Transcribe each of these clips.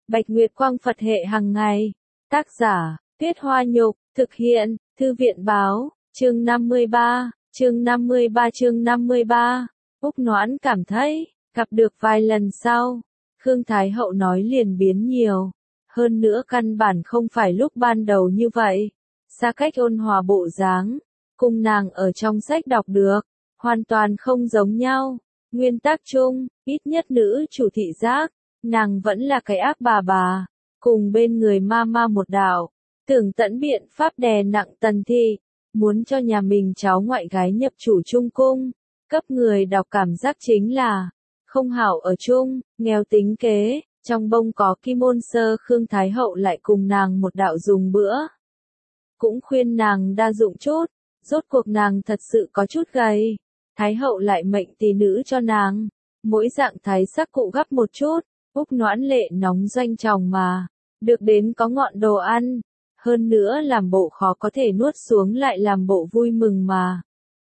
Bạch Nguyệt Quang Phật hệ hàng ngày. Tác giả, Tuyết Hoa Nhục, thực hiện, Thư viện báo, chương 53, chương 53. Úc Noãn cảm thấy, gặp được vài lần sau, Khương Thái Hậu nói liền biến nhiều. Hơn nữa căn bản không phải lúc ban đầu như vậy. Xa cách ôn hòa bộ dáng, cùng nàng ở trong sách đọc được, hoàn toàn không giống nhau. Nguyên tắc chung, ít nhất nữ chủ thị giác, nàng vẫn là cái ác bà, cùng bên người ma một đạo, tưởng tận biện pháp đè nặng Tần Thị, muốn cho nhà mình cháu ngoại gái nhập chủ trung cung, cấp người đọc cảm giác chính là, không hảo ở chung, nghèo tính kế, trong bông có kim ôn sơ Khương Thái Hậu lại cùng nàng một đạo dùng bữa. Cũng khuyên nàng đa dụng chút, rốt cuộc nàng thật sự có chút gầy. Thái Hậu lại mệnh tỷ nữ cho nàng, mỗi dạng thái sắc cụ gắp một chút, Úc Noãn lệ nóng doanh tròng mà, được đến có ngọn đồ ăn, hơn nữa làm bộ khó có thể nuốt xuống lại làm bộ vui mừng mà.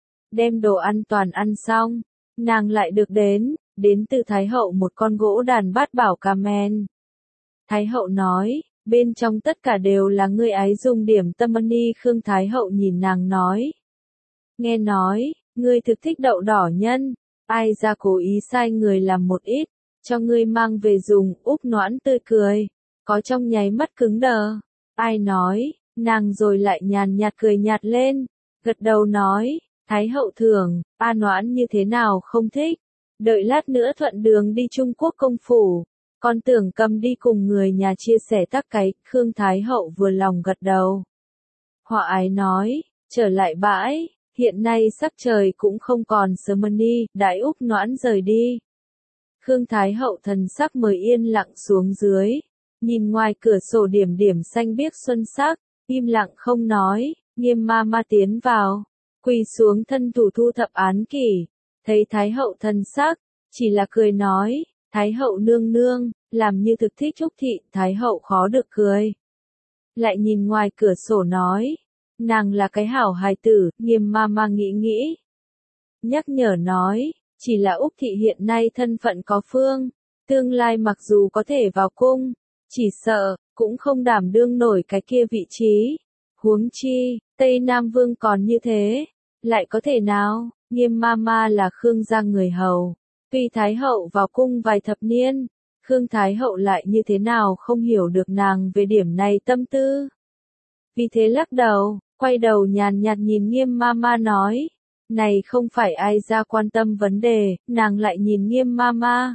Đem đồ ăn toàn ăn xong, nàng lại được đến từ Thái Hậu một con gỗ đàn bát bảo cà men. Thái Hậu nói, bên trong tất cả đều là ngươi ấy dùng điểm tâm ni. Khương Thái Hậu nhìn nàng nói. Nghe nói, ngươi thực thích đậu đỏ nhân, ai ra cố ý sai người làm một ít, cho ngươi mang về dùng. Úc Noãn tươi cười, có trong nháy mắt cứng đờ. Ai nói, nàng rồi lại nhàn nhạt cười nhạt lên, gật đầu nói, Thái Hậu thưởng, A Noãn như thế nào không thích, đợi lát nữa thuận đường đi Trung Quốc công phủ, con tưởng cầm đi cùng người nhà chia sẻ tắc cái. Khương Thái Hậu vừa lòng gật đầu. Họa ái nói, trở lại bãi. Hiện nay sắc trời cũng không còn sớm ni, đại Úc Noãn rời đi. Khương Thái Hậu thần sắc mới yên lặng xuống dưới, nhìn ngoài cửa sổ điểm điểm xanh biếc xuân sắc, im lặng không nói. Nghiêm ma tiến vào, quỳ xuống thân thủ thu thập án kỷ, thấy Thái Hậu thần sắc, chỉ là cười nói, Thái Hậu nương nương, làm như thực thích Trúc Thị. Thái Hậu khó được cười. Lại nhìn ngoài cửa sổ nói, nàng là cái hảo hài tử. Nghiêm ma nghĩ. Nhắc nhở nói, chỉ là Úc Thị hiện nay thân phận có phương, tương lai mặc dù có thể vào cung, chỉ sợ, cũng không đảm đương nổi cái kia vị trí. Huống chi, Tây Nam Vương còn như thế, lại có thể nào. Nghiêm ma là Khương gia người hầu, tuy Thái Hậu vào cung vài thập niên, Khương Thái Hậu lại như thế nào không hiểu được nàng về điểm này tâm tư. Vì thế lắc đầu, quay đầu nhàn nhạt nhìn Nghiêm ma nói, này không phải ai ra quan tâm vấn đề. Nàng lại nhìn Nghiêm ma,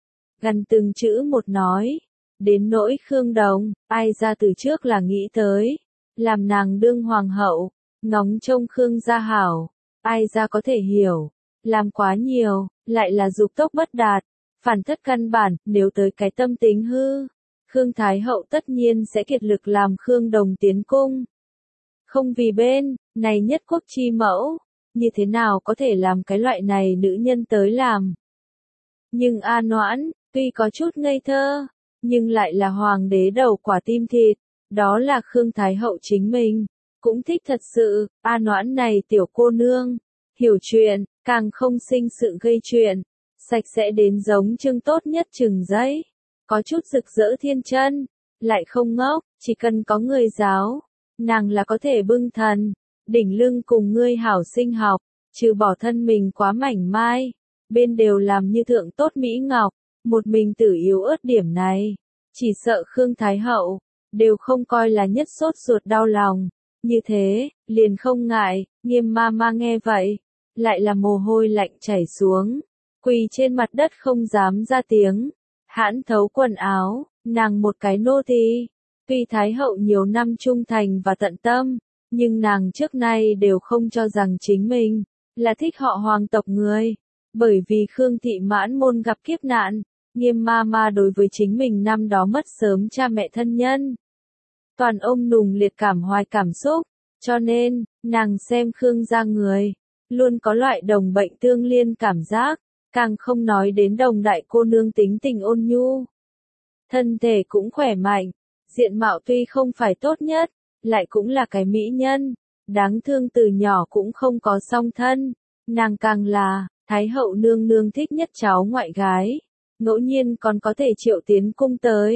gần từng chữ một nói, đến nỗi Khương Đồng, ai ra từ trước là nghĩ tới, làm nàng đương hoàng hậu, ngóng trông Khương gia hảo, ai ra có thể hiểu, làm quá nhiều, lại là dục tốc bất đạt, phản thất căn bản. Nếu tới cái tâm tính hư, Khương Thái Hậu tất nhiên sẽ kiệt lực làm Khương Đồng tiến cung. Không vì bên này nhất quốc chi mẫu, như thế nào có thể làm cái loại này nữ nhân tới làm. Nhưng A Noãn, tuy có chút ngây thơ, nhưng lại là hoàng đế đầu quả tim thịt, đó là Khương Thái Hậu chính mình, cũng thích thật sự. A Noãn này tiểu cô nương, hiểu chuyện, càng không sinh sự gây chuyện, sạch sẽ đến giống trưng tốt nhất chừng giấy, có chút rực rỡ thiên chân, lại không ngốc, chỉ cần có người giáo, nàng là có thể bưng thần, đỉnh lưng cùng ngươi hảo sinh học, trừ bỏ thân mình quá mảnh mai, bên đều làm như thượng tốt mỹ ngọc, một mình tử yếu ớt điểm này, chỉ sợ Khương Thái Hậu đều không coi là nhất sốt ruột đau lòng. Như thế, liền không ngại. Nghiêm ma nghe vậy, lại là mồ hôi lạnh chảy xuống, quỳ trên mặt đất không dám ra tiếng, hãn thấu quần áo. Nàng một cái nô tỳ, tuy Thái Hậu nhiều năm trung thành và tận tâm, nhưng nàng trước nay đều không cho rằng chính mình là thích họ hoàng tộc người, bởi vì Khương thị mãn môn gặp kiếp nạn. Nghiêm ma đối với chính mình năm đó mất sớm cha mẹ thân nhân, toàn ôm nùng liệt cảm hoài cảm xúc, cho nên, nàng xem Khương gia người, luôn có loại đồng bệnh tương liên cảm giác, càng không nói đến Đồng đại cô nương tính tình ôn nhu. Thân thể cũng khỏe mạnh, diện mạo tuy không phải tốt nhất, lại cũng là cái mỹ nhân, đáng thương từ nhỏ cũng không có song thân, nàng càng là, Thái Hậu nương nương thích nhất cháu ngoại gái, ngẫu nhiên còn có thể triệu tiến cung tới,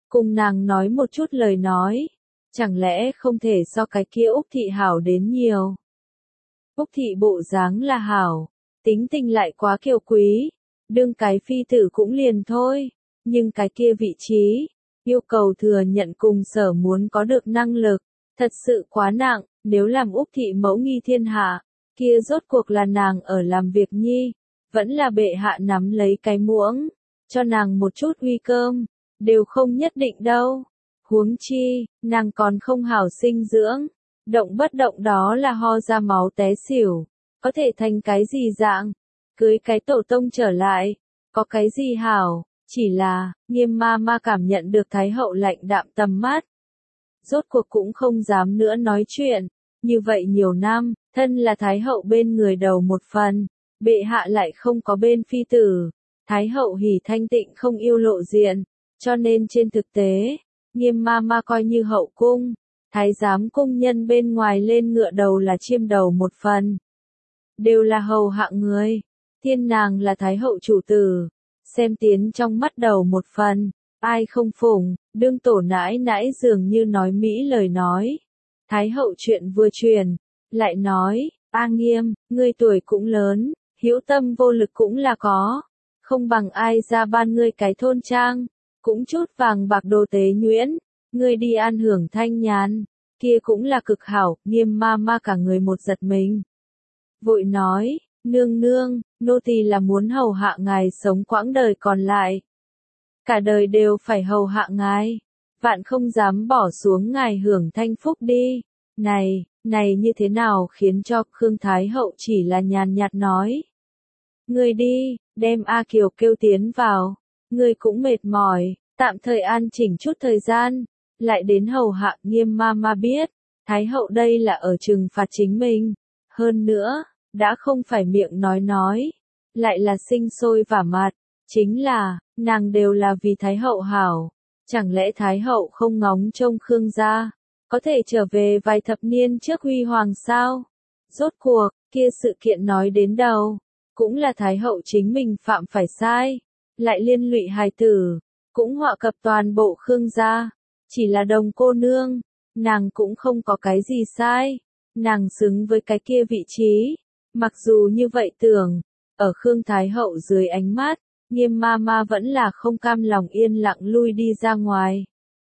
cùng nàng nói một chút lời nói. Chẳng lẽ không thể so cái kia Úc Thị hảo đến nhiều. Úc Thị bộ dáng là hảo, tính tình lại quá kiêu quý, đương cái phi tử cũng liền thôi, nhưng cái kia vị trí, yêu cầu thừa nhận cùng sở muốn có được năng lực, thật sự quá nặng, nếu làm Úc Thị mẫu nghi thiên hạ, kia rốt cuộc là nàng ở làm việc nhi, vẫn là bệ hạ nắm lấy cái muỗng, cho nàng một chút uy cơm, đều không nhất định đâu. Huống chi, nàng còn không hảo sinh dưỡng, động bất động đó là ho ra máu té xỉu, có thể thành cái gì dạng, cưới cái tổ tông trở lại, có cái gì hảo, chỉ là, Nghiêm ma ma cảm nhận được Thái hậu lạnh đạm tầm mắt. Rốt cuộc cũng không dám nữa nói chuyện, như vậy nhiều năm, thân là Thái hậu bên người đầu một phần, bệ hạ lại không có bên phi tử, Thái hậu hỉ thanh tịnh không yêu lộ diện, cho nên trên thực tế, Nghiêm ma ma coi như hậu cung, thái giám cung nhân bên ngoài lên ngựa đầu là chiêm đầu một phần. Đều là hầu hạ người, thiên nàng là Thái hậu chủ tử, xem tiến trong mắt đầu một phần, ai không phụng, đương tổ nãi nãi dường như nói mỹ lời nói. Thái hậu chuyện vừa truyền, lại nói, A Nghiêm, ngươi tuổi cũng lớn, hữu tâm vô lực cũng là có, không bằng ai ra ban ngươi cái thôn trang, cũng chút vàng bạc đồ tế nhuyễn, ngươi đi ăn hưởng thanh nhàn, kia cũng là cực hảo. Nghiêm ma ma cả người một giật mình. Vội nói, nương nương, nô tỳ là muốn hầu hạ ngài sống quãng đời còn lại. Cả đời đều phải hầu hạ ngài, vạn không dám bỏ xuống ngài hưởng thanh phúc đi. Này như thế nào khiến cho Khương Thái hậu chỉ là nhàn nhạt nói. Ngươi đi, đem A Kiều kêu tiến vào, ngươi cũng mệt mỏi, tạm thời an chỉnh chút thời gian, lại đến hầu hạ. Nghiêm ma ma biết, Thái hậu đây là ở trừng phạt chính mình, hơn nữa, đã không phải miệng nói, lại là sinh sôi vả mặt, chính là, nàng đều là vì Thái hậu hảo, chẳng lẽ Thái hậu không ngóng trông Khương gia, có thể trở về vài thập niên trước huy hoàng sao? Rốt cuộc, kia sự kiện nói đến đầu, cũng là Thái hậu chính mình phạm phải sai, lại liên lụy hài tử, cũng họa cập toàn bộ Khương gia, chỉ là Đồng cô nương, nàng cũng không có cái gì sai, nàng xứng với cái kia vị trí, mặc dù như vậy tưởng, ở Khương Thái hậu dưới ánh mắt, Nghiêm ma ma vẫn là không cam lòng yên lặng lui đi ra ngoài.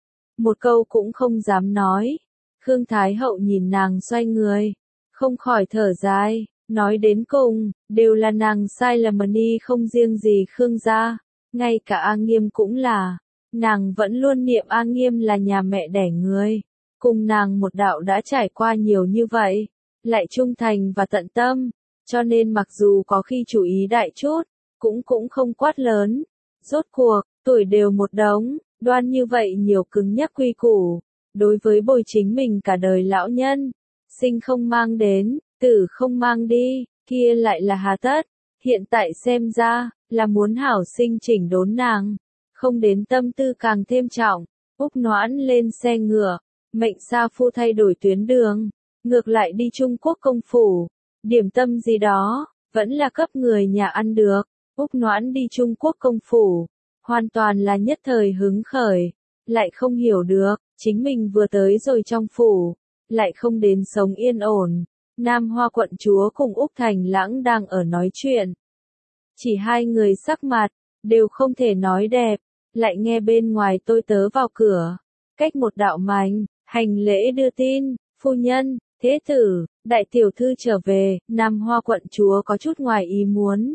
Một câu cũng không dám nói, Khương Thái hậu nhìn nàng xoay người, không khỏi thở dài, nói đến cùng, đều là nàng sai lầm ni không riêng gì Khương gia, ngay cả A Nghiêm cũng là, nàng vẫn luôn niệm A Nghiêm là nhà mẹ đẻ người, cùng nàng một đạo đã trải qua nhiều như vậy, lại trung thành và tận tâm, cho nên mặc dù có khi chú ý đại chút, cũng không quát lớn, rốt cuộc, tuổi đều một đống, đoan như vậy nhiều cứng nhắc quy củ, đối với bồi chính mình cả đời lão nhân, sinh không mang đến, tử không mang đi, kia lại là hà tất, hiện tại xem ra, là muốn hảo sinh chỉnh đốn nàng, không đến tâm tư càng thêm trọng. Úc Noãn lên xe ngựa, mệnh sa phu thay đổi tuyến đường, ngược lại đi Trung Quốc công phủ, điểm tâm gì đó, vẫn là cấp người nhà ăn được. Úc Noãn đi Trung Quốc công phủ, hoàn toàn là nhất thời hứng khởi, lại không hiểu được, chính mình vừa tới rồi trong phủ, lại không đến sống yên ổn. Nam Hoa quận chúa cùng Úc Thành Lãng đang ở nói chuyện. Chỉ hai người sắc mặt, đều không thể nói đẹp, lại nghe bên ngoài tôi tớ vào cửa, cách một đạo mảnh, hành lễ đưa tin, phu nhân, thế tử, đại tiểu thư trở về. Nam Hoa quận chúa có chút ngoài ý muốn.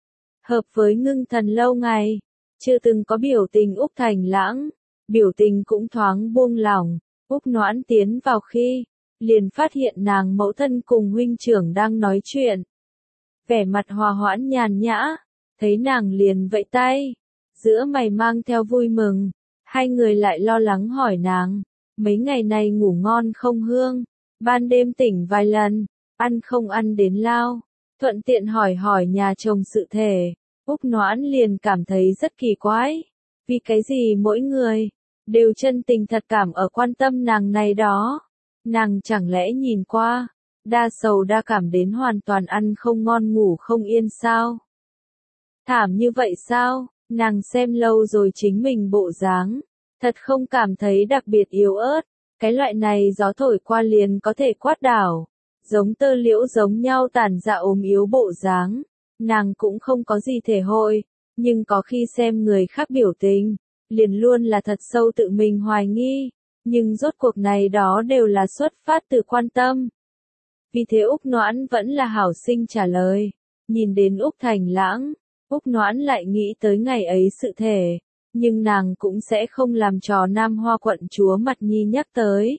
Hợp với ngưng thần lâu ngày, chưa từng có biểu tình Úc Thành Lãng, biểu tình cũng thoáng buông lỏng. Úc Noãn tiến vào khi, liền phát hiện nàng mẫu thân cùng huynh trưởng đang nói chuyện. Vẻ mặt hòa hoãn nhàn nhã, thấy nàng liền vẫy tay, giữa mày mang theo vui mừng, hai người lại lo lắng hỏi nàng, mấy ngày này ngủ ngon không hương, ban đêm tỉnh vài lần, ăn không ăn đến lao, thuận tiện hỏi nhà chồng sự thể. Úc Noãn liền cảm thấy rất kỳ quái, vì cái gì mỗi người, đều chân tình thật cảm ở quan tâm nàng này đó. Nàng chẳng lẽ nhìn qua, đa sầu đa cảm đến hoàn toàn ăn không ngon ngủ không yên sao? Thảm như vậy sao? Nàng xem lâu rồi chính mình bộ dáng, thật không cảm thấy đặc biệt yếu ớt, cái loại này gió thổi qua liền có thể quát đảo, giống tơ liễu giống nhau tản dạ ốm yếu bộ dáng, nàng cũng không có gì thể hội, nhưng có khi xem người khác biểu tình, liền luôn là thật sâu tự mình hoài nghi, nhưng rốt cuộc này đó đều là xuất phát từ quan tâm. Vì thế Úc Noãn vẫn là hảo sinh trả lời, nhìn đến Úc Thành Lãng, Úc Noãn lại nghĩ tới ngày ấy sự thể, nhưng nàng cũng sẽ không làm trò Nam Hoa quận chúa mặt nhi nhắc tới.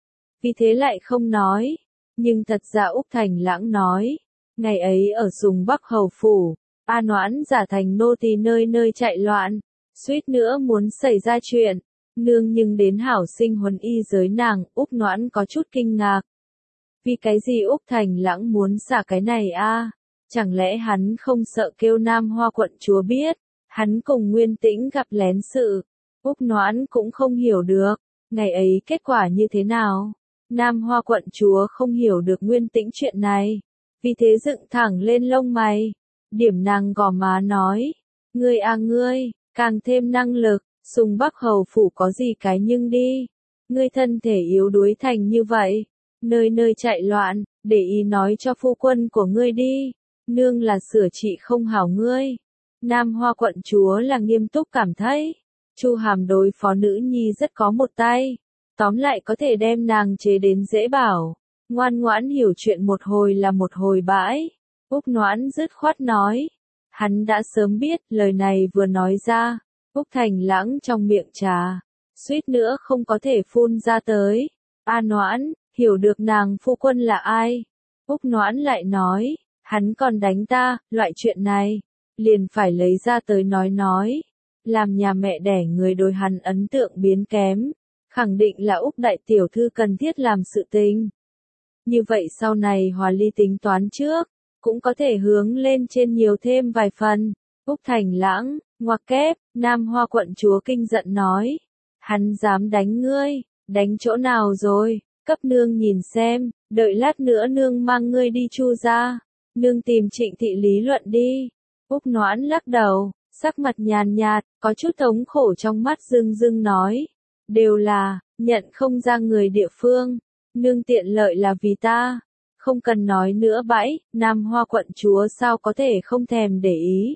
Vì thế lại không nói, nhưng thật ra Úc Thành Lãng nói, ngày ấy ở Sùng Bắc Hầu Phủ, A Noãn giả thành nô tỳ nơi nơi chạy loạn, suýt nữa muốn xảy ra chuyện, nương nhưng đến hảo sinh huấn y giới nàng, Úc Noãn có chút kinh ngạc. Vì cái gì Úc Thành Lãng muốn xả cái này a? Chẳng lẽ hắn không sợ kêu Nam Hoa quận chúa biết, hắn cùng Nguyên Tĩnh gặp lén sự, Úc Noãn cũng không hiểu được, ngày ấy kết quả như thế nào. Nam Hoa quận chúa không hiểu được Nguyên Tĩnh chuyện này, vì thế dựng thẳng lên lông mày, điểm nàng gò má nói, ngươi à ngươi, càng thêm năng lực, Sùng Bắc Hầu Phủ có gì cái nhưng đi, ngươi thân thể yếu đuối thành như vậy, nơi nơi chạy loạn, để ý nói cho phu quân của ngươi đi, nương là sửa trị không hảo ngươi. Nam Hoa quận chúa là nghiêm túc cảm thấy, Chu Hàm đối phó nữ nhi rất có một tay, tóm lại có thể đem nàng chế đến dễ bảo, ngoan ngoãn hiểu chuyện một hồi là một hồi bãi. Úc Noãn dứt khoát nói, hắn đã sớm biết, lời này vừa nói ra, Úc Thành Lãng trong miệng trà, suýt nữa không có thể phun ra tới. A Noãn, hiểu được nàng phu quân là ai? Úc Noãn lại nói, hắn còn đánh ta, loại chuyện này, liền phải lấy ra tới nói, làm nhà mẹ đẻ người đối hắn ấn tượng biến kém, khẳng định là Úc đại tiểu thư cần thiết làm sự tình. Như vậy sau này hòa ly tính toán trước, cũng có thể hướng lên trên nhiều thêm vài phần. Úc Thành Lãng, ngoặc kép, Nam Hoa quận chúa kinh giận nói, hắn dám đánh ngươi, đánh chỗ nào rồi, cấp nương nhìn xem, đợi lát nữa nương mang ngươi đi Chu gia, nương tìm Trịnh thị lý luận đi. Úc Noãn lắc đầu, sắc mặt nhàn nhạt, có chút thống khổ trong mắt dưng dưng nói, đều là, nhận không ra người địa phương, nương tiện lợi là vì ta, không cần nói nữa bãi, Nam Hoa quận chúa sao có thể không thèm để ý.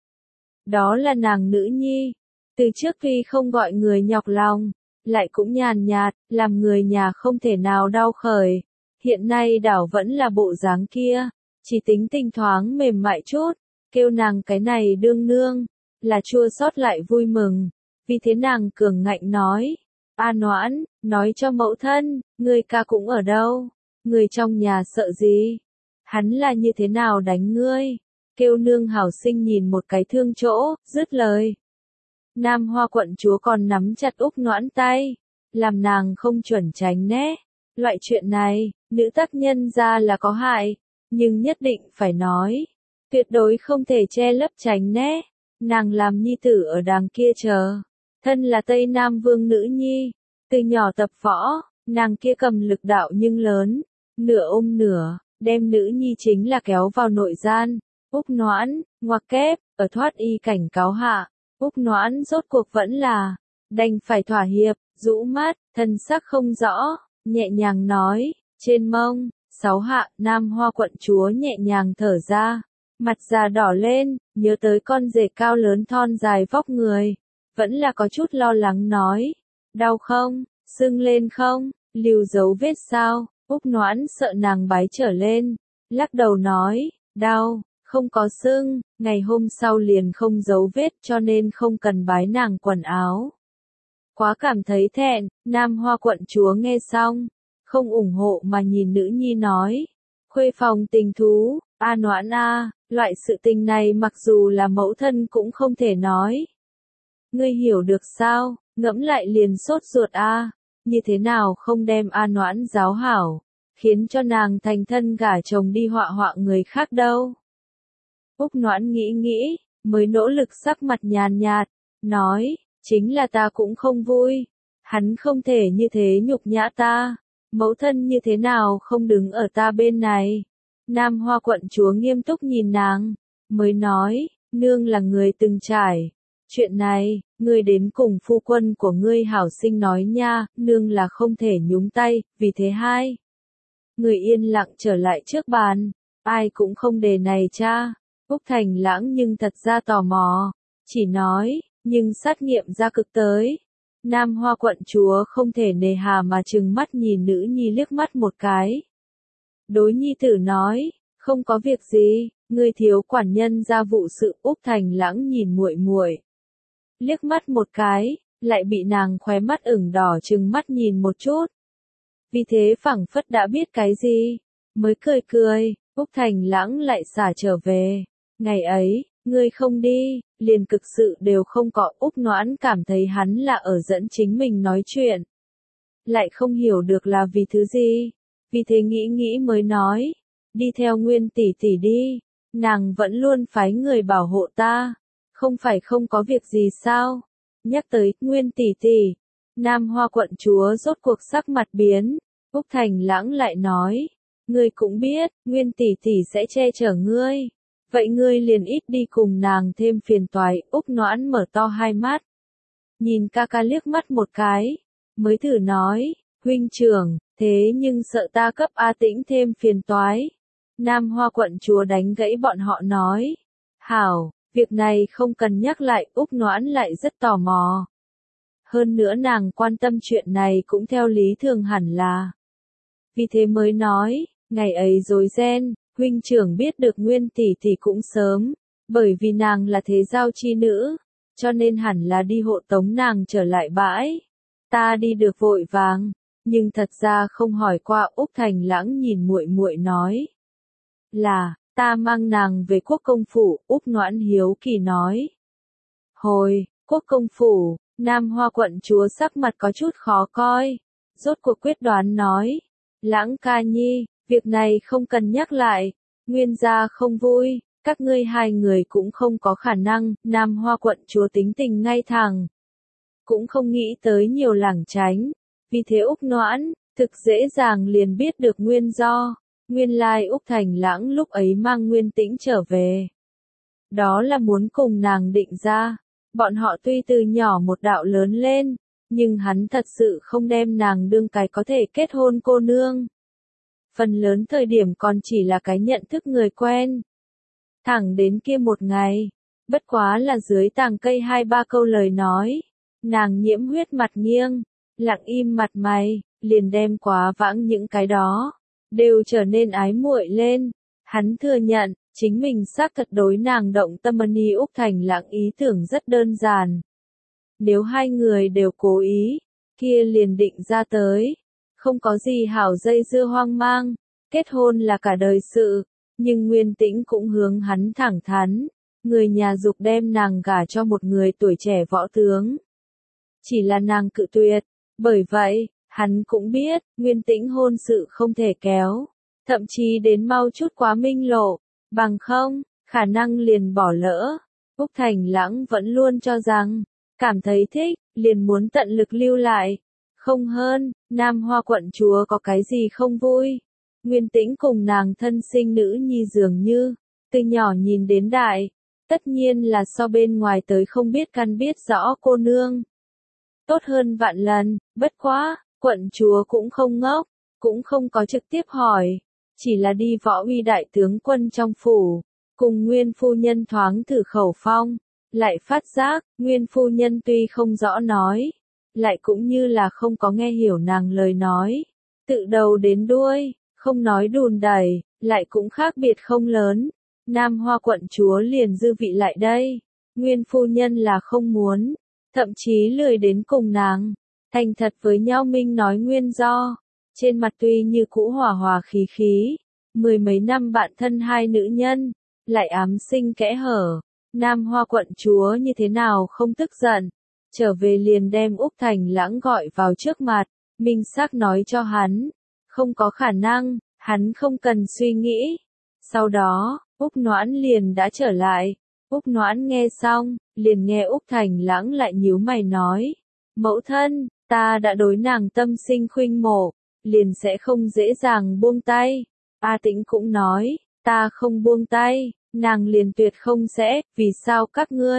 Đó là nàng nữ nhi, từ trước khi không gọi người nhọc lòng, lại cũng nhàn nhạt, làm người nhà không thể nào đau khởi, hiện nay đảo vẫn là bộ dáng kia, chỉ tính tình thoáng mềm mại chút, kêu nàng cái này đương nương, là chua xót lại vui mừng, vì thế nàng cường ngạnh nói, A Noãn, nói cho mẫu thân, người ca cũng ở đâu, người trong nhà sợ gì, hắn là như thế nào đánh ngươi, kêu nương hảo sinh nhìn một cái thương chỗ, dứt lời. Nam Hoa quận chúa còn nắm chặt Úc Noãn tay, làm nàng không chuẩn tránh né, loại chuyện này, nữ tác nhân ra là có hại, nhưng nhất định phải nói, tuyệt đối không thể che lấp tránh né, nàng làm nhi tử ở đàng kia chờ, thân là Tây Nam Vương nữ nhi, từ nhỏ tập võ, nàng kia cầm lực đạo nhưng lớn, nửa ôm nửa, đem nữ nhi chính là kéo vào nội gian. Úc Noãn, ngoặc kép, ở thoát y cảnh cáo hạ, Úc Noãn rốt cuộc vẫn là, đành phải thỏa hiệp, rũ mắt, thân sắc không rõ, nhẹ nhàng nói, trên mông, 6 hạ, Nam Hoa quận chúa nhẹ nhàng thở ra, mặt già đỏ lên, nhớ tới con rể cao lớn thon dài vóc người, vẫn là có chút lo lắng nói, đau không, sưng lên không, lưu dấu vết sao, Úc Noãn sợ nàng bái trở lên, lắc đầu nói, đau. Không có sưng, ngày hôm sau liền không dấu vết cho nên không cần bái nàng quần áo. Quá cảm thấy thẹn, Nam Hoa quận chúa nghe xong, không ủng hộ mà nhìn nữ nhi nói. Khuê phòng tình thú, A Noãn a, loại sự tình này mặc dù là mẫu thân cũng không thể nói. Ngươi hiểu được sao, ngẫm lại liền sốt ruột a, như thế nào không đem A Noãn giáo hảo, khiến cho nàng thành thân gả chồng đi họa họa người khác đâu. Úc Noãn nghĩ, mới nỗ lực sắc mặt nhàn nhạt, nói, chính là ta cũng không vui, hắn không thể như thế nhục nhã ta, mẫu thân như thế nào không đứng ở ta bên này. Nam Hoa quận chúa nghiêm túc nhìn nàng, mới nói, nương là người từng trải, Chuyện này, ngươi đến cùng phu quân của ngươi hảo sinh nói nha, nương là không thể nhúng tay, vì thế hai. Người yên lặng trở lại trước bàn, ai cũng không đề này cha. Úc Thành Lãng nhưng thật ra tò mò, chỉ nói, nhưng sát nghiệm ra cực tới. Nam Hoa quận chúa không thể nề hà mà trừng mắt nhìn nữ nhi liếc mắt một cái. Đối nhi tử nói, không có việc gì, ngươi thiếu quản nhân gia vụ sự. Úc Thành Lãng nhìn muội muội, liếc mắt một cái, lại bị nàng khóe mắt ửng đỏ trừng mắt nhìn một chút. Vì thế phảng phất đã biết cái gì, mới cười cười. Úc Thành Lãng lại xả trở về. Ngày ấy, ngươi không đi, liền cực sự đều không có. Úc Noãn cảm thấy hắn là ở dẫn chính mình nói chuyện. Lại không hiểu được là vì thứ gì. Vì thế nghĩ nghĩ mới nói, đi theo Nguyên tỷ tỷ đi, nàng vẫn luôn phái người bảo hộ ta, không phải không có việc gì sao? Nhắc tới Nguyên tỷ tỷ, Nam Hoa quận chúa rốt cuộc sắc mặt biến. Úc Thành Lãng lại nói, ngươi cũng biết, Nguyên tỷ tỷ sẽ che chở ngươi, vậy ngươi liền ít đi cùng nàng thêm phiền toái. Úc Noãn mở to hai mắt, nhìn ca ca liếc mắt một cái, mới thử nói, huynh trưởng, thế nhưng sợ ta cấp A Tĩnh thêm phiền toái. Nam Hoa quận chúa đánh gãy bọn họ nói, hảo, việc này không cần nhắc lại. Úc Noãn lại rất tò mò. Hơn nữa nàng quan tâm chuyện này cũng theo lý thường hẳn là. Vì thế mới nói, ngày ấy rối ren, huynh trưởng biết được Nguyên tỷ tỷ cũng sớm, bởi vì nàng là thế giao chi nữ, cho nên hẳn là đi hộ tống nàng trở lại bãi. Ta đi được vội vàng, nhưng thật ra không hỏi qua. Úc Thành Lãng nhìn muội muội nói, là, ta mang nàng về quốc công phủ. Úc Noãn hiếu kỳ nói, hồi, quốc công phủ. Nam Hoa quận chúa sắc mặt có chút khó coi, rốt cuộc quyết đoán nói, Lãng ca nhi, việc này không cần nhắc lại, Nguyên gia không vui, các ngươi hai người cũng không có khả năng. Nam Hoa quận chúa tính tình ngay thẳng, cũng không nghĩ tới nhiều lảng tránh, vì thế Úc Noãn, thực dễ dàng liền biết được nguyên do. Nguyên lai Úc Thành Lãng lúc ấy mang Nguyên Tĩnh trở về, đó là muốn cùng nàng định ra. Bọn họ tuy từ nhỏ một đạo lớn lên, nhưng hắn thật sự không đem nàng đương cái có thể kết hôn cô nương. Phần lớn thời điểm còn chỉ là cái nhận thức người quen. Thẳng đến kia một ngày, bất quá là dưới tàng cây hai ba câu lời nói, nàng nhiễm huyết mặt nghiêng, lặng im mặt mày, liền đem quá vãng những cái đó, đều trở nên ái muội lên. Hắn thừa nhận, chính mình xác thật đối nàng động tâm. Úc Thành Lãng ý tưởng rất đơn giản. Nếu hai người đều cố ý, kia liền định ra tới. Không có gì hảo dây dưa hoang mang, kết hôn là cả đời sự. Nhưng Nguyên Tĩnh cũng hướng hắn thẳng thắn, người nhà dục đem nàng gả cho một người tuổi trẻ võ tướng. Chỉ là nàng cự tuyệt, bởi vậy, hắn cũng biết, Nguyên Tĩnh hôn sự không thể kéo, thậm chí đến mau chút quá minh lộ, bằng không, khả năng liền bỏ lỡ. Úc Thành Lãng vẫn luôn cho rằng, cảm thấy thích, liền muốn tận lực lưu lại. Không hơn, Nam Hoa quận chúa có cái gì không vui. Nguyên Tĩnh cùng nàng thân sinh nữ nhi dường như, từ nhỏ nhìn đến đại, tất nhiên là so bên ngoài tới không biết căn biết rõ cô nương. Tốt hơn vạn lần, bất quá, quận chúa cũng không ngốc, cũng không có trực tiếp hỏi, chỉ là đi võ uy đại tướng quân trong phủ, cùng Nguyên phu nhân thoáng thử khẩu phong, lại phát giác, Nguyên phu nhân tuy không rõ nói, lại cũng như là không có nghe hiểu nàng lời nói, từ đầu đến đuôi, không nói đùn đẩy, lại cũng khác biệt không lớn. Nam Hoa quận chúa liền dư vị lại đây, Nguyên phu nhân là không muốn, thậm chí lười đến cùng nàng, thành thật với nhau minh nói nguyên do. Trên mặt tuy như cũ hòa hòa khí khí, mười mấy năm bạn thân hai nữ nhân, lại ám sinh kẽ hở. Nam Hoa quận chúa như thế nào không tức giận, trở về liền đem Úc Thành Lãng gọi vào trước mặt, minh xác nói cho hắn, không có khả năng, hắn không cần suy nghĩ. Sau đó, Úc Noãn liền đã trở lại. Úc Noãn nghe xong, liền nghe Úc Thành Lãng lại nhíu mày nói, mẫu thân, ta đã đối nàng tâm sinh khuynh mộ, liền sẽ không dễ dàng buông tay. A Tĩnh cũng nói, ta không buông tay, nàng liền tuyệt không sẽ, vì sao các ngươi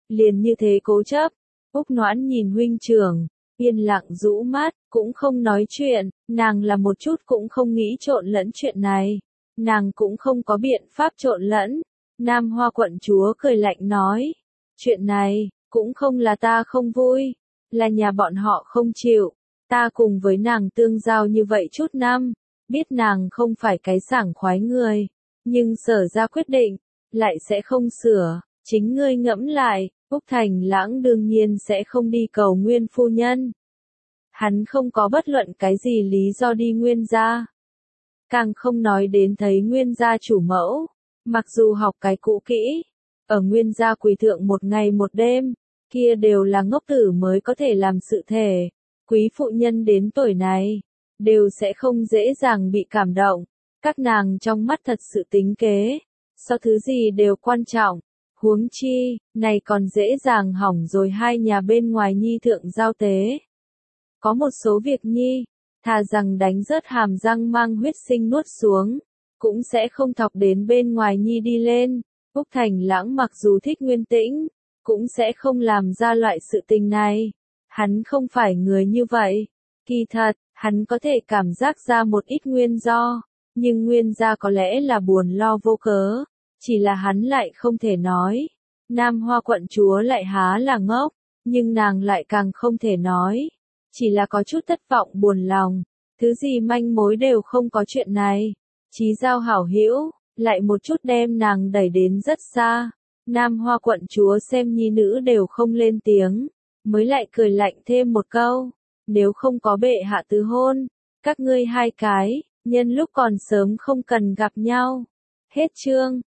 liền như thế cố chấp. Úc Noãn nhìn huynh trưởng, yên lặng rũ mắt, cũng không nói chuyện, nàng là một chút cũng không nghĩ trộn lẫn chuyện này. Nàng cũng không có biện pháp trộn lẫn. Nam Hoa quận chúa cười lạnh nói, chuyện này, cũng không là ta không vui, là nhà bọn họ không chịu. Ta cùng với nàng tương giao như vậy chút năm, biết nàng không phải cái sảng khoái người, nhưng Sở ra quyết định, lại sẽ không sửa, chính ngươi ngẫm lại, Úc Thành Lãng đương nhiên sẽ không đi cầu Nguyên phu nhân. Hắn không có bất luận cái gì lý do đi Nguyên gia. Càng không nói đến thấy Nguyên gia chủ mẫu, mặc dù học cái cũ kỹ, ở Nguyên gia quỳ thượng một ngày một đêm, kia đều là ngốc tử mới có thể làm sự thể. Quý phụ nhân đến tuổi này, đều sẽ không dễ dàng bị cảm động. Các nàng trong mắt thật sự tính kế, so thứ gì đều quan trọng. Huống chi, này còn dễ dàng hỏng rồi hai nhà bên ngoài nhi thượng giao tế. Có một số việc nhi, thà rằng đánh rớt hàm răng mang huyết sinh nuốt xuống, cũng sẽ không thọc đến bên ngoài nhi đi lên. Úc Thành Lãng mặc dù thích Nguyên Tĩnh, cũng sẽ không làm ra loại sự tình này. Hắn không phải người như vậy. Kỳ thật, hắn có thể cảm giác ra một ít nguyên do, nhưng nguyên gia có lẽ là buồn lo vô cớ, chỉ là hắn lại không thể nói. Nam Hoa quận chúa lại há là ngốc, nhưng nàng lại càng không thể nói, chỉ là có chút thất vọng buồn lòng, thứ gì manh mối đều không có chuyện này. Chí giao hảo hữu, lại một chút đem nàng đẩy đến rất xa. Nam Hoa quận chúa xem nhi nữ đều không lên tiếng, mới lại cười lạnh thêm một câu, nếu không có bệ hạ tứ hôn, các ngươi hai cái, nhân lúc còn sớm không cần gặp nhau. Hết chương.